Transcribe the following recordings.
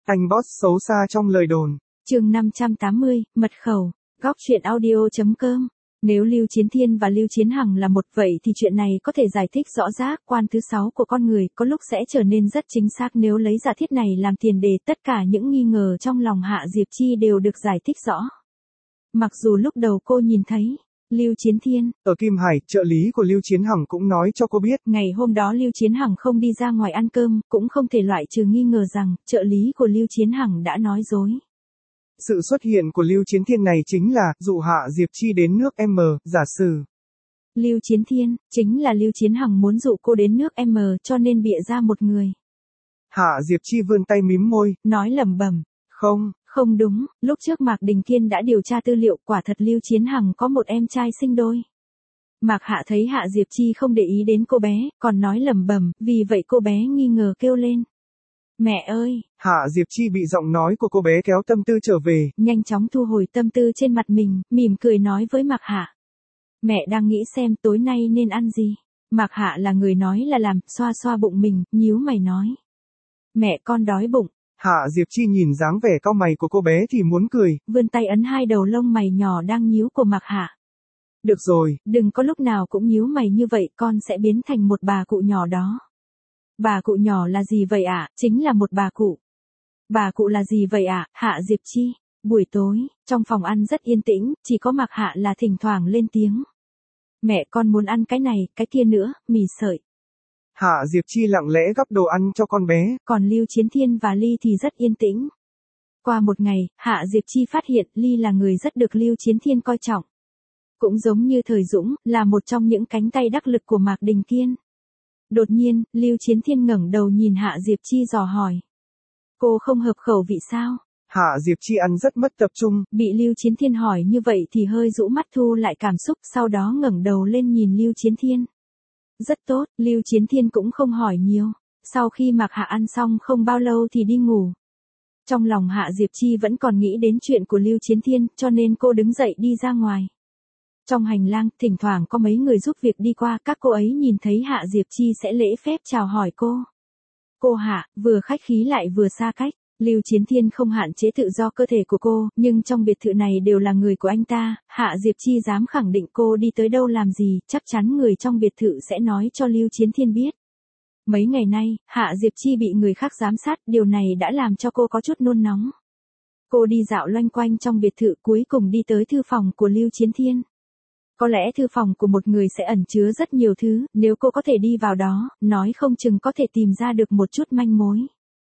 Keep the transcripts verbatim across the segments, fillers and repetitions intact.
Anh boss xấu xa trong lời đồn. Chương năm trăm tám mươi, mật khẩu, góc truyện audio chấm com. Nếu Lưu Chiến Thiên và Lưu Chiến Hằng là một vậy thì chuyện này có thể giải thích rõ ràng, quan thứ sáu của con người có lúc sẽ trở nên rất chính xác nếu lấy giả thiết này làm tiền đề, tất cả những nghi ngờ trong lòng Hạ Diệp Chi đều được giải thích rõ. Mặc dù lúc đầu cô nhìn thấy Lưu Chiến Thiên ở Kim Hải, trợ lý của Lưu Chiến Hằng cũng nói cho cô biết. Ngày hôm đó Lưu Chiến Hằng không đi ra ngoài ăn cơm, cũng không thể loại trừ nghi ngờ rằng trợ lý của Lưu Chiến Hằng đã nói dối. Sự xuất hiện của Lưu Chiến Thiên này chính là dụ Hạ Diệp Chi đến nước M, giả sử. Lưu Chiến Thiên, chính là Lưu Chiến Hằng muốn dụ cô đến nước M cho nên bịa ra một người. Hạ Diệp Chi vươn tay mím môi, nói lẩm bẩm. Không, không đúng, lúc trước Mạc Đình Kiên đã điều tra tư liệu, quả thật Lưu Chiến Hằng có một em trai sinh đôi. Mạc Hạ thấy Hạ Diệp Chi không để ý đến cô bé, còn nói lẩm bẩm, vì vậy cô bé nghi ngờ kêu lên. Mẹ ơi! Hạ Diệp Chi bị giọng nói của cô bé kéo tâm tư trở về. Nhanh chóng thu hồi tâm tư trên mặt mình, mỉm cười nói với Mạc Hạ. Mẹ đang nghĩ xem tối nay nên ăn gì. Mạc Hạ là người nói là làm, xoa xoa bụng mình, nhíu mày nói. Mẹ con đói bụng. Hạ Diệp Chi nhìn dáng vẻ cau mày của cô bé thì muốn cười. Vươn tay ấn hai đầu lông mày nhỏ đang nhíu của Mạc Hạ. Được rồi. Đừng có lúc nào cũng nhíu mày như vậy, con sẽ biến thành một bà cụ nhỏ đó. Bà cụ nhỏ là gì vậy ạ? À? Chính là một bà cụ. Bà cụ là gì vậy ạ? À? Hạ Diệp Chi. Buổi tối, trong phòng ăn rất yên tĩnh, chỉ có Mạc Hạ là thỉnh thoảng lên tiếng. Mẹ con muốn ăn cái này, cái kia nữa, mì sợi. Hạ Diệp Chi lặng lẽ gắp đồ ăn cho con bé. Còn Lưu Chiến Thiên và Ly thì rất yên tĩnh. Qua một ngày, Hạ Diệp Chi phát hiện Ly là người rất được Lưu Chiến Thiên coi trọng. Cũng giống như Thời Dũng, là một trong những cánh tay đắc lực của Mạc Đình Kiên. Đột nhiên, Lưu Chiến Thiên ngẩng đầu nhìn Hạ Diệp Chi dò hỏi. Cô không hợp khẩu vị sao? Hạ Diệp Chi ăn rất mất tập trung. Bị Lưu Chiến Thiên hỏi như vậy thì hơi rũ mắt thu lại cảm xúc, sau đó ngẩng đầu lên nhìn Lưu Chiến Thiên. Rất tốt, Lưu Chiến Thiên cũng không hỏi nhiều. Sau khi Mạc Hạ ăn xong không bao lâu thì đi ngủ. Trong lòng Hạ Diệp Chi vẫn còn nghĩ đến chuyện của Lưu Chiến Thiên, cho nên cô đứng dậy đi ra ngoài. Trong hành lang, thỉnh thoảng có mấy người giúp việc đi qua, các cô ấy nhìn thấy Hạ Diệp Chi sẽ lễ phép chào hỏi cô. Cô Hạ, vừa khách khí lại vừa xa cách. Lưu Chiến Thiên không hạn chế tự do cơ thể của cô, nhưng trong biệt thự này đều là người của anh ta, Hạ Diệp Chi dám khẳng định cô đi tới đâu làm gì, chắc chắn người trong biệt thự sẽ nói cho Lưu Chiến Thiên biết. Mấy ngày nay, Hạ Diệp Chi bị người khác giám sát, điều này đã làm cho cô có chút nôn nóng. Cô đi dạo loanh quanh trong biệt thự, cuối cùng đi tới thư phòng của Lưu Chiến Thiên. Có lẽ thư phòng của một người sẽ ẩn chứa rất nhiều thứ, nếu cô có thể đi vào đó, nói không chừng có thể tìm ra được một chút manh mối.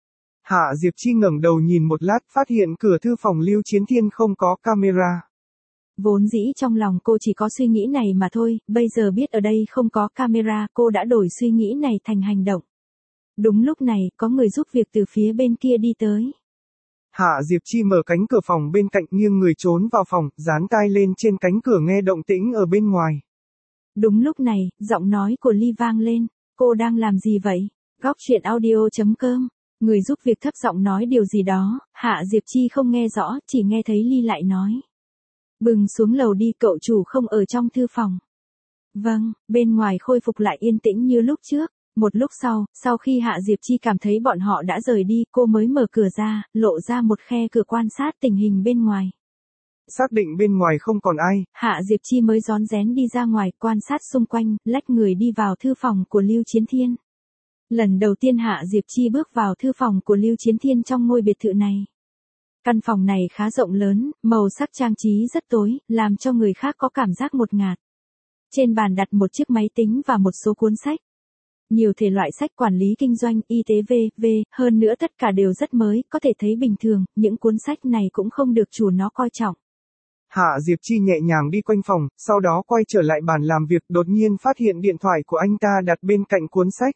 Hạ Diệp Chi ngẩng đầu nhìn một lát, phát hiện cửa thư phòng Lưu Chiến Thiên không có camera. Vốn dĩ trong lòng cô chỉ có suy nghĩ này mà thôi, bây giờ biết ở đây không có camera, cô đã đổi suy nghĩ này thành hành động. Đúng lúc này, có người giúp việc từ phía bên kia đi tới. Hạ Diệp Chi mở cánh cửa phòng bên cạnh, nghiêng người trốn vào phòng, dán tai lên trên cánh cửa nghe động tĩnh ở bên ngoài. Đúng lúc này, giọng nói của Ly vang lên. Cô đang làm gì vậy? Góc truyện audio chấm com. Người giúp việc thấp giọng nói điều gì đó, Hạ Diệp Chi không nghe rõ, chỉ nghe thấy Ly lại nói. Bừng xuống lầu đi, cậu chủ không ở trong thư phòng. Vâng, bên ngoài khôi phục lại yên tĩnh như lúc trước. Một lúc sau, sau khi Hạ Diệp Chi cảm thấy bọn họ đã rời đi, cô mới mở cửa ra, lộ ra một khe cửa quan sát tình hình bên ngoài. Xác định bên ngoài không còn ai, Hạ Diệp Chi mới rón rén đi ra ngoài, quan sát xung quanh, lách người đi vào thư phòng của Lưu Chiến Thiên. Lần đầu tiên Hạ Diệp Chi bước vào thư phòng của Lưu Chiến Thiên trong ngôi biệt thự này. Căn phòng này khá rộng lớn, màu sắc trang trí rất tối, làm cho người khác có cảm giác ngột ngạt. Trên bàn đặt một chiếc máy tính và một số cuốn sách. Nhiều thể loại sách quản lý kinh doanh, y tế vân vân, hơn nữa tất cả đều rất mới, có thể thấy bình thường, những cuốn sách này cũng không được chủ nó coi trọng. Hạ Diệp Chi nhẹ nhàng đi quanh phòng, sau đó quay trở lại bàn làm việc, đột nhiên phát hiện điện thoại của anh ta đặt bên cạnh cuốn sách.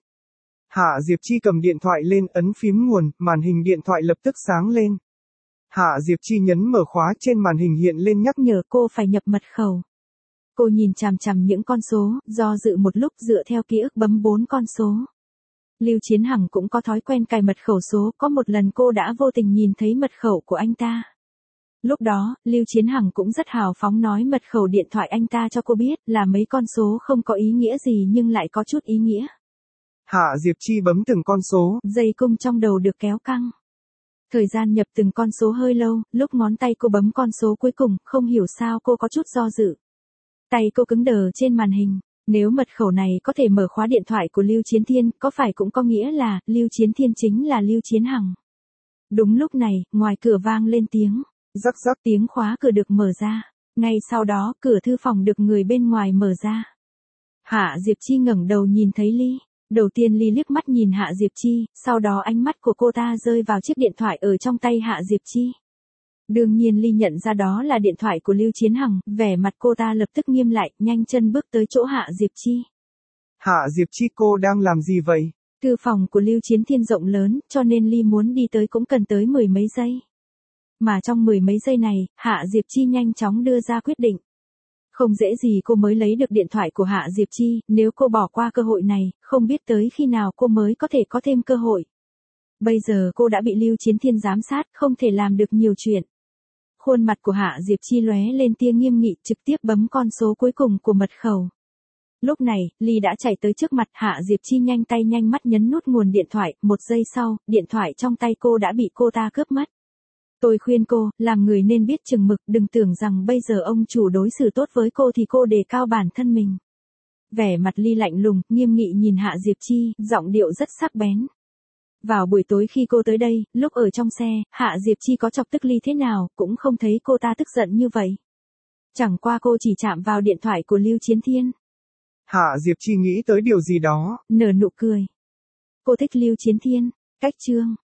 Hạ Diệp Chi cầm điện thoại lên, ấn phím nguồn, màn hình điện thoại lập tức sáng lên. Hạ Diệp Chi nhấn mở khóa, trên màn hình hiện lên nhắc nhở cô phải nhập mật khẩu. Cô nhìn chằm chằm những con số, do dự một lúc dựa theo ký ức bấm bốn con số. Lưu Chiến Hằng cũng có thói quen cài mật khẩu số, có một lần cô đã vô tình nhìn thấy mật khẩu của anh ta. Lúc đó, Lưu Chiến Hằng cũng rất hào phóng nói mật khẩu điện thoại anh ta cho cô biết, là mấy con số không có ý nghĩa gì nhưng lại có chút ý nghĩa. Hạ Diệp Chi bấm từng con số, dây cung trong đầu được kéo căng. Thời gian nhập từng con số hơi lâu, lúc ngón tay cô bấm con số cuối cùng, không hiểu sao cô có chút do dự. Tay cô cứng đờ trên màn hình. Nếu mật khẩu này có thể mở khóa điện thoại của Lưu Chiến Thiên, có phải cũng có nghĩa là, Lưu Chiến Thiên chính là Lưu Chiến Hằng. Đúng lúc này, ngoài cửa vang lên tiếng. Rắc rắc, tiếng khóa cửa được mở ra. Ngay sau đó, cửa thư phòng được người bên ngoài mở ra. Hạ Diệp Chi ngẩng đầu nhìn thấy Ly. Đầu tiên Ly liếc mắt nhìn Hạ Diệp Chi, sau đó ánh mắt của cô ta rơi vào chiếc điện thoại ở trong tay Hạ Diệp Chi. Đương nhiên Ly nhận ra đó là điện thoại của Lưu Chiến Hằng, vẻ mặt cô ta lập tức nghiêm lại, nhanh chân bước tới chỗ Hạ Diệp Chi. Hạ Diệp Chi, cô đang làm gì vậy? Thư phòng của Lưu Chiến Thiên rộng lớn, cho nên Ly muốn đi tới cũng cần tới mười mấy giây. Mà trong mười mấy giây này, Hạ Diệp Chi nhanh chóng đưa ra quyết định. Không dễ gì cô mới lấy được điện thoại của Hạ Diệp Chi, nếu cô bỏ qua cơ hội này, không biết tới khi nào cô mới có thể có thêm cơ hội. Bây giờ cô đã bị Lưu Chiến Thiên giám sát, không thể làm được nhiều chuyện. Khuôn mặt của Hạ Diệp Chi lóe lên tia nghiêm nghị, trực tiếp bấm con số cuối cùng của mật khẩu. Lúc này, Ly đã chạy tới trước mặt Hạ Diệp Chi, nhanh tay nhanh mắt nhấn nút nguồn điện thoại, một giây sau, điện thoại trong tay cô đã bị cô ta cướp mất. Tôi khuyên cô, làm người nên biết chừng mực, đừng tưởng rằng bây giờ ông chủ đối xử tốt với cô thì cô đề cao bản thân mình. Vẻ mặt Ly lạnh lùng, nghiêm nghị nhìn Hạ Diệp Chi, giọng điệu rất sắc bén. Vào buổi tối khi cô tới đây, lúc ở trong xe, Hạ Diệp Chi có chọc tức Ly thế nào, cũng không thấy cô ta tức giận như vậy. Chẳng qua cô chỉ chạm vào điện thoại của Lưu Chiến Thiên. Hạ Diệp Chi nghĩ tới điều gì đó. Nở nụ cười. Cô thích Lưu Chiến Thiên. Cách chương.